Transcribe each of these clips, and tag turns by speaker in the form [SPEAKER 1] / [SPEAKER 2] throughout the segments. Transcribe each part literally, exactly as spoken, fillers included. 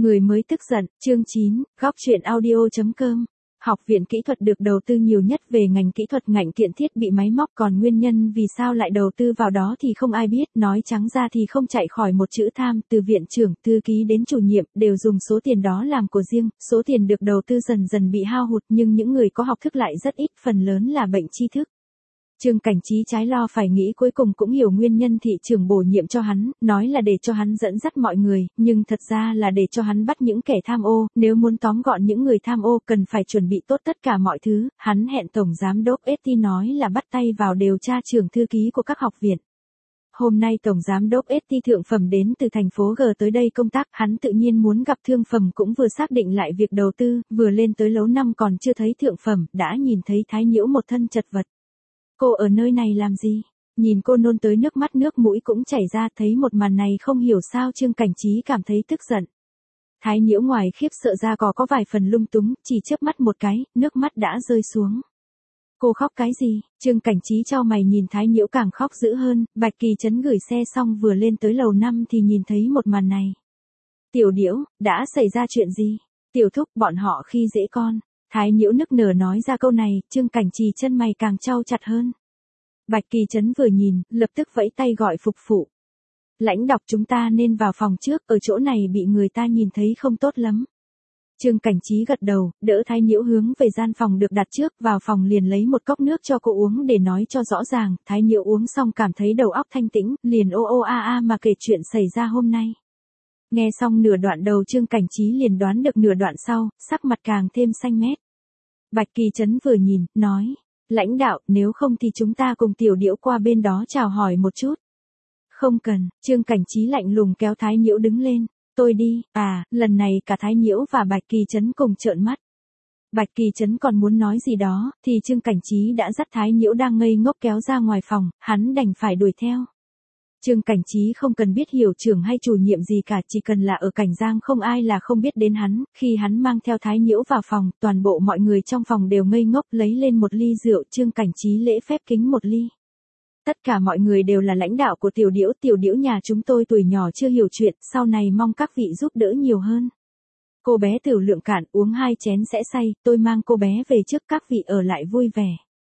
[SPEAKER 1] Người mới tức giận, chương chín, góc truyện audio chấm com. Học viện kỹ thuật được đầu tư nhiều nhất về ngành kỹ thuật ngành kiện thiết bị máy móc, còn nguyên nhân vì sao lại đầu tư vào đó thì không ai biết, nói trắng ra thì không chạy khỏi một chữ tham, từ viện trưởng, thư ký đến chủ nhiệm, đều dùng số tiền đó làm của riêng, số tiền được đầu tư dần dần bị hao hụt nhưng những người có học thức lại rất ít, phần lớn là bệnh tri thức. Trương Cảnh Chí trái lo phải nghĩ cuối cùng cũng hiểu nguyên nhân thị trường bổ nhiệm cho hắn, nói là để cho hắn dẫn dắt mọi người, nhưng thật ra là để cho hắn bắt những kẻ tham ô, nếu muốn tóm gọn những người tham ô cần phải chuẩn bị tốt tất cả mọi thứ, hắn hẹn Tổng Giám đốc ét tê nói là bắt tay vào điều tra trưởng thư ký của các học viện. Hôm nay Tổng Giám đốc ét tê Thượng Phẩm đến từ thành phố G tới đây công tác, hắn tự nhiên muốn gặp Thương Phẩm, cũng vừa xác định lại việc đầu tư, vừa lên tới lầu năm còn chưa thấy Thượng Phẩm, đã nhìn thấy Thái Nhiễu một thân chật vật. Cô ở nơi này làm gì? Nhìn cô nôn tới nước mắt nước mũi cũng chảy ra, thấy một màn này không hiểu sao Trương Cảnh Chí cảm thấy tức giận. Thái Nhiễu ngoài khiếp sợ ra có có vài phần lung túng, chỉ chớp mắt một cái, nước mắt đã rơi xuống. Cô khóc cái gì? Trương Cảnh Chí chau mày nhìn Thái Nhiễu càng khóc dữ hơn, Bạch Kỳ Trấn gửi xe xong vừa lên tới lầu năm thì nhìn thấy một màn này. Tiểu Điễu, đã xảy ra chuyện gì? Tiểu Thúc, bọn họ khi dễ con. Thái Nhiễu nức nở nói ra câu này, Trương Cảnh Chí chân mày càng chau chặt hơn. Bạch Kỳ Trấn vừa nhìn, lập tức vẫy tay gọi phục phụ. Lãnh đọc chúng ta nên vào phòng trước, ở chỗ này bị người ta nhìn thấy không tốt lắm. Trương Cảnh Chí gật đầu, đỡ Thái Nhiễu hướng về gian phòng được đặt trước, vào phòng liền lấy một cốc nước cho cô uống để nói cho rõ ràng, Thái Nhiễu uống xong cảm thấy đầu óc thanh tĩnh, liền ô ô a a mà kể chuyện xảy ra hôm nay. Nghe xong nửa đoạn đầu Trương Cảnh Chí liền đoán được nửa đoạn sau, sắc mặt càng thêm xanh mét. Bạch Kỳ Trấn vừa nhìn, nói, lãnh đạo, nếu không thì chúng ta cùng Tiểu Điễu qua bên đó chào hỏi một chút. Không cần, Trương Cảnh Chí lạnh lùng kéo Thái Nhiễu đứng lên, tôi đi, à, lần này cả Thái Nhiễu và Bạch Kỳ Trấn cùng trợn mắt. Bạch Kỳ Trấn còn muốn nói gì đó, thì Trương Cảnh Chí đã dắt Thái Nhiễu đang ngây ngốc kéo ra ngoài phòng, hắn đành phải đuổi theo. Trương Cảnh Chí không cần biết hiệu trưởng hay chủ nhiệm gì cả, chỉ cần là ở Cảnh Giang không ai là không biết đến hắn, khi hắn mang theo Thái Nhiễu vào phòng, toàn bộ mọi người trong phòng đều ngây ngốc, lấy lên một ly rượu, Trương Cảnh Chí lễ phép kính một ly. Tất cả mọi người đều là lãnh đạo của Tiểu Điễu, Tiểu Điễu nhà chúng tôi tuổi nhỏ chưa hiểu chuyện, sau này mong các vị giúp đỡ nhiều hơn. Cô bé tiểu lượng cạn, uống hai chén sẽ say, tôi mang cô bé về trước, các vị ở lại vui vẻ.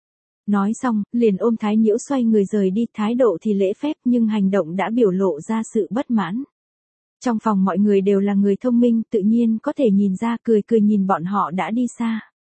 [SPEAKER 1] Nói xong, liền ôm Thái Nhiễu xoay người rời đi, thái độ thì lễ phép nhưng hành động đã biểu lộ ra sự bất mãn. Trong phòng mọi người đều là người thông minh, tự nhiên có thể nhìn ra, cười cười nhìn bọn họ đã đi xa.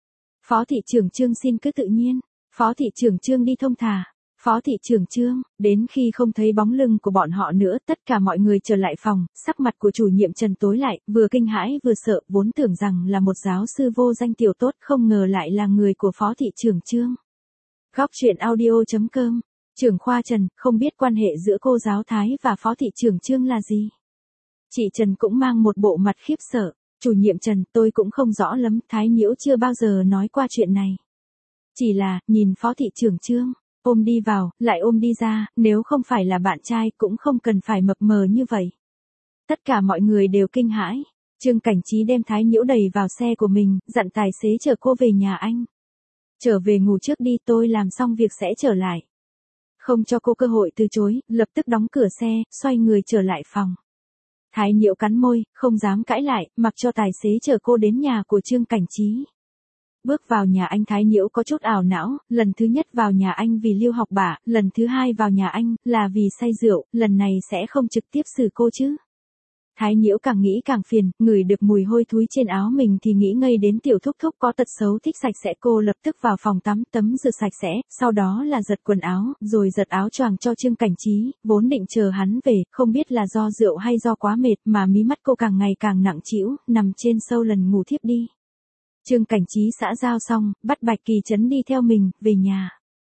[SPEAKER 1] Phó thị trưởng Trương xin cứ tự nhiên, Phó thị trưởng Trương đi thông thả, Phó thị trưởng Trương, đến khi không thấy bóng lưng của bọn họ nữa, tất cả mọi người trở lại phòng, sắc mặt của chủ nhiệm Trần tối lại, vừa kinh hãi vừa sợ, vốn tưởng rằng là một giáo sư vô danh tiểu tốt, không ngờ lại là người của Phó thị trưởng Trương. Góc truyện audio chấm com, trưởng khoa Trần, không biết quan hệ giữa cô giáo Thái và Phó thị trưởng Trương là gì. Chị Trần cũng mang một bộ mặt khiếp sợ, chủ nhiệm Trần, tôi cũng không rõ lắm, Thái Nhiễu chưa bao giờ nói qua chuyện này. Chỉ là, nhìn Phó thị trưởng Trương, ôm đi vào, lại ôm đi ra, nếu không phải là bạn trai cũng không cần phải mập mờ như vậy. Tất cả mọi người đều kinh hãi, Trương Cảnh Chí đem Thái Nhiễu đẩy vào xe của mình, dặn tài xế chở cô về nhà anh. Trở về ngủ trước đi, tôi làm xong việc sẽ trở lại. Không cho cô cơ hội từ chối, lập tức đóng cửa xe, xoay người trở lại phòng. Thái Nhiễu cắn môi, không dám cãi lại, mặc cho tài xế chở cô đến nhà của Trương Cảnh Chí. Bước vào nhà anh, Thái Nhiễu có chút ảo não, lần thứ nhất vào nhà anh vì Lưu học bạ, lần thứ hai vào nhà anh là vì say rượu, lần này sẽ không trực tiếp xử cô chứ. Thái Nhiễu càng nghĩ càng phiền, ngửi được mùi hôi thối trên áo mình thì nghĩ ngây đến Tiểu Thúc Thúc có tật xấu thích sạch sẽ, cô lập tức vào phòng tắm tấm rửa sạch sẽ, sau đó là giật quần áo, rồi giật áo choàng cho Trương Cảnh Chí, vốn định chờ hắn về, không biết là do rượu hay do quá mệt mà mí mắt cô càng ngày càng nặng trĩu, nằm trên sâu lần ngủ thiếp đi. Trương Cảnh Chí xã giao xong, bắt Bạch Kỳ Trấn đi theo mình, về nhà.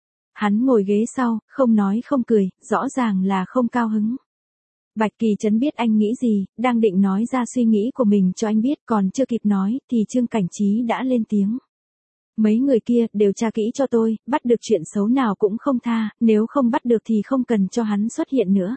[SPEAKER 1] Hắn ngồi ghế sau, không nói không cười, rõ ràng là không cao hứng. Bạch Kỳ Trấn biết anh nghĩ gì, đang định nói ra suy nghĩ của mình cho anh biết, còn chưa kịp nói, thì Trương Cảnh Chí đã lên tiếng. Mấy người kia, đều tra kỹ cho tôi, bắt được chuyện xấu nào cũng không tha, nếu không bắt được thì không cần cho hắn xuất hiện nữa.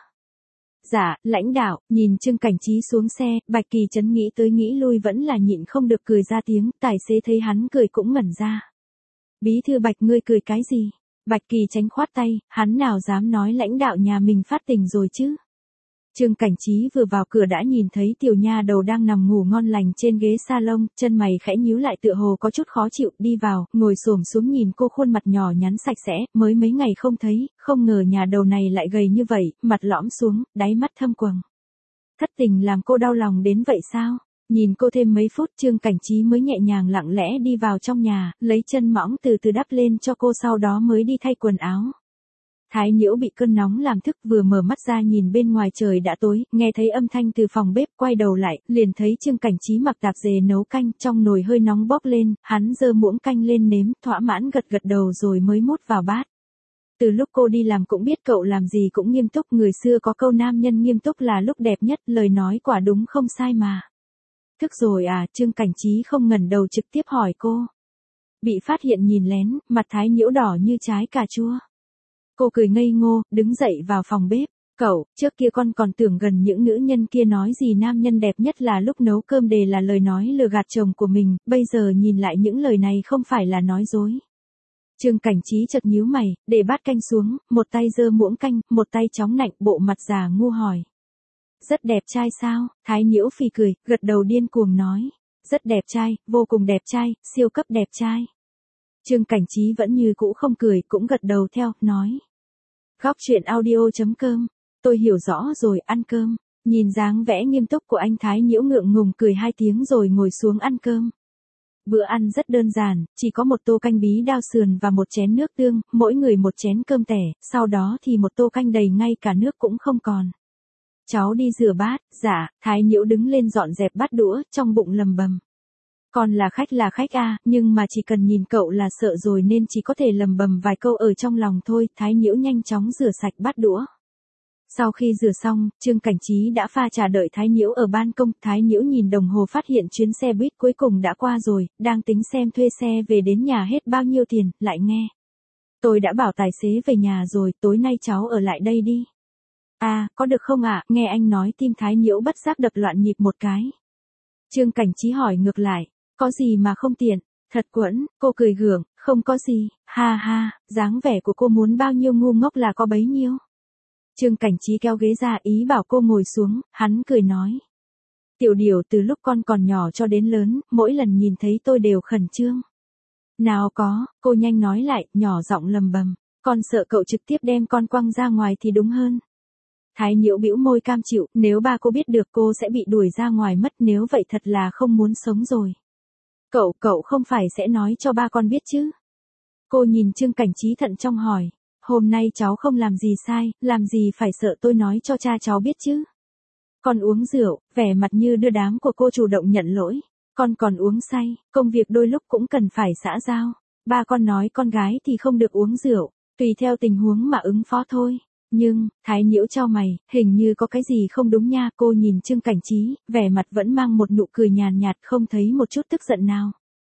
[SPEAKER 1] Dạ, lãnh đạo, nhìn Trương Cảnh Chí xuống xe, Bạch Kỳ Trấn nghĩ tới nghĩ lui vẫn là nhịn không được cười ra tiếng, tài xế thấy hắn cười cũng ngẩn ra. Bí thư Bạch, ngươi cười cái gì? Bạch Kỳ tránh khoát tay, hắn nào dám nói lãnh đạo nhà mình phát tình rồi chứ? Trương Cảnh Trí vừa vào cửa đã nhìn thấy tiểu nha đầu đang nằm ngủ ngon lành trên ghế salon, chân mày khẽ nhíu lại tựa hồ có chút khó chịu, đi vào, ngồi xổm xuống nhìn cô khuôn mặt nhỏ nhắn sạch sẽ, mới mấy ngày không thấy, không ngờ nhà đầu này lại gầy như vậy, mặt lõm xuống, đáy mắt thâm quầng. Thất tình làm cô đau lòng đến vậy sao? Nhìn cô thêm mấy phút Trương Cảnh Trí mới nhẹ nhàng lặng lẽ đi vào trong nhà, lấy chân mỏng từ từ đắp lên cho cô sau đó mới đi thay quần áo. Thái Nhiễu bị cơn nóng làm thức vừa mở mắt ra nhìn bên ngoài trời đã tối, nghe thấy âm thanh từ phòng bếp quay đầu lại, liền thấy Trương Cảnh Trí mặc tạp dề nấu canh trong nồi hơi nóng bốc lên, hắn giơ muỗng canh lên nếm, thỏa mãn gật gật đầu rồi mới múc vào bát. Từ lúc cô đi làm cũng biết cậu làm gì cũng nghiêm túc, người xưa có câu nam nhân nghiêm túc là lúc đẹp nhất, lời nói quả đúng không sai mà. Thức rồi à, Trương Cảnh Trí không ngẩng đầu trực tiếp hỏi cô. Bị phát hiện nhìn lén, mặt Thái Nhiễu đỏ như trái cà chua. Cô cười ngây ngô, đứng dậy vào phòng bếp. Cậu, trước kia con còn tưởng gần những nữ nhân kia nói gì nam nhân đẹp nhất là lúc nấu cơm đề là lời nói lừa gạt chồng của mình, bây giờ nhìn lại những lời này không phải là nói dối. Trương Cảnh Trí chợt nhíu mày, để bát canh xuống, một tay giơ muỗng canh, một tay chống nạnh, bộ mặt già ngu hỏi. Rất đẹp trai sao? Thái Nhiễu phì cười, gật đầu điên cuồng nói. Rất đẹp trai, vô cùng đẹp trai, siêu cấp đẹp trai. Trương Cảnh Trí vẫn như cũ không cười, cũng gật đầu theo, nói. Góc truyện audio chấm com, tôi hiểu rõ rồi, ăn cơm. Nhìn dáng vẻ nghiêm túc của anh Thái Nhiễu ngượng ngùng cười hai tiếng rồi ngồi xuống ăn cơm. Bữa ăn rất đơn giản, chỉ có một tô canh bí đao sườn và một chén nước tương, mỗi người một chén cơm tẻ, sau đó thì một tô canh đầy ngay cả nước cũng không còn. Cháu đi rửa bát, dạ, Thái Nhiễu đứng lên dọn dẹp bát đũa, trong bụng lầm bầm. Còn là khách là khách à, nhưng mà chỉ cần nhìn cậu là sợ rồi nên chỉ có thể lầm bầm vài câu ở trong lòng thôi, Thái Nhiễu nhanh chóng rửa sạch bát đũa. Sau khi rửa xong, Trương Cảnh Trí đã pha trà đợi Thái Nhiễu ở ban công, Thái Nhiễu nhìn đồng hồ phát hiện chuyến xe buýt cuối cùng đã qua rồi, đang tính xem thuê xe về đến nhà hết bao nhiêu tiền, lại nghe. Tôi đã bảo tài xế về nhà rồi, tối nay cháu ở lại đây đi. À, có được không ạ, nghe anh nói tim Thái Nhiễu bất giác đập loạn nhịp một cái. Trương Cảnh Trí hỏi ngược lại, có gì mà không tiện, thật quẫn, cô cười gượng, không có gì, ha ha, dáng vẻ của cô muốn bao nhiêu ngu ngốc là có bấy nhiêu. Trương Cảnh Trí kéo ghế ra ý bảo cô ngồi xuống, hắn cười nói. Tiểu Điều từ lúc con còn nhỏ cho đến lớn, mỗi lần nhìn thấy tôi đều khẩn trương. Nào có, cô nhanh nói lại, nhỏ giọng lầm bầm, con sợ cậu trực tiếp đem con quăng ra ngoài thì đúng hơn. Thái Nhiễu bĩu môi cam chịu, nếu ba cô biết được cô sẽ bị đuổi ra ngoài mất, nếu vậy thật là không muốn sống rồi. Cậu, cậu không phải sẽ nói cho ba con biết chứ? Cô nhìn Trương Cảnh Trí thận trọng hỏi, hôm nay cháu không làm gì sai, làm gì phải sợ tôi nói cho cha cháu biết chứ? Con uống rượu, vẻ mặt như đưa đám của cô chủ động nhận lỗi, con còn uống say, công việc đôi lúc cũng cần phải xã giao. Ba con nói con gái thì không được uống rượu, tùy theo tình huống mà ứng phó thôi. Nhưng, Thái Nhiễu chau mày, hình như có cái gì không đúng nha, cô nhìn Trương Cảnh Trí, vẻ mặt vẫn mang một nụ cười nhàn nhạt, không thấy một chút tức giận nào.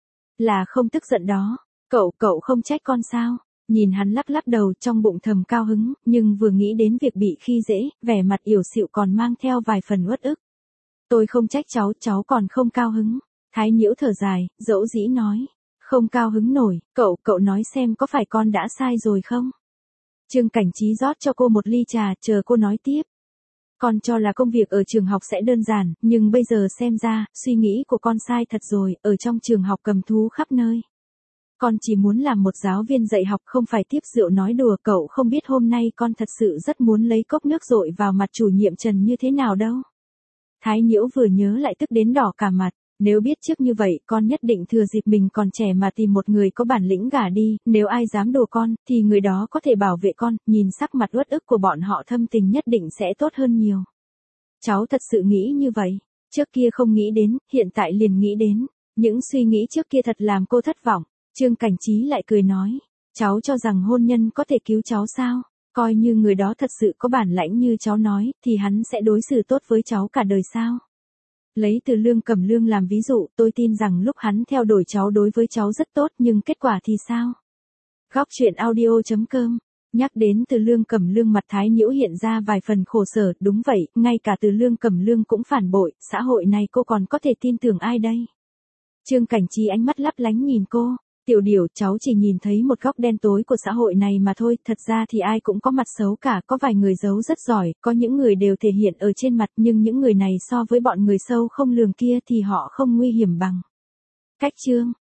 [SPEAKER 1] Là không tức giận đó, cậu, cậu không trách con sao? Nhìn hắn lắc lắc đầu trong bụng thầm cao hứng, nhưng vừa nghĩ đến việc bị khi dễ, vẻ mặt yểu xịu còn mang theo vài phần uất ức. Tôi không trách cháu, cháu còn không cao hứng. Thái Nhiễu thở dài, dẫu dĩ nói, không cao hứng nổi, cậu, cậu nói xem có phải con đã sai rồi không? Trương Cảnh Trí rót cho cô một ly trà, chờ cô nói tiếp. Con cho là công việc ở trường học sẽ đơn giản, nhưng bây giờ xem ra, suy nghĩ của con sai thật rồi, ở trong trường học cầm thú khắp nơi. Con chỉ muốn làm một giáo viên dạy học không phải tiếp rượu nói đùa, cậu không biết hôm nay con thật sự rất muốn lấy cốc nước dội vào mặt chủ nhiệm Trần như thế nào đâu. Thái Nhiễu vừa nhớ lại tức đến đỏ cả mặt. Nếu biết trước như vậy, con nhất định thừa dịp mình còn trẻ mà tìm một người có bản lĩnh gả đi, nếu ai dám đùa con, thì người đó có thể bảo vệ con, nhìn sắc mặt uất ức của bọn họ thâm tình nhất định sẽ tốt hơn nhiều. Cháu thật sự nghĩ như vậy, trước kia không nghĩ đến, hiện tại liền nghĩ đến, những suy nghĩ trước kia thật làm cô thất vọng. Trương Cảnh Trí lại cười nói, cháu cho rằng hôn nhân có thể cứu cháu sao, coi như người đó thật sự có bản lãnh như cháu nói, thì hắn sẽ đối xử tốt với cháu cả đời sao. Lấy Từ Lương Cẩm Lương làm ví dụ, tôi tin rằng lúc hắn theo đuổi cháu đối với cháu rất tốt, nhưng kết quả thì sao? Góc truyện audio chấm com, nhắc đến Từ Lương Cẩm Lương mặt Thái Nhiễu hiện ra vài phần khổ sở, đúng vậy, ngay cả Từ Lương Cẩm Lương cũng phản bội, xã hội này cô còn có thể tin tưởng ai đây? Trương Cảnh Trí ánh mắt lấp lánh nhìn cô, Tiểu Điểu, cháu chỉ nhìn thấy một góc đen tối của xã hội này mà thôi, thật ra thì ai cũng có mặt xấu cả, có vài người giấu rất giỏi, có những người đều thể hiện ở trên mặt, nhưng những người này so với bọn người sâu không lường kia thì họ không nguy hiểm bằng. Cách chương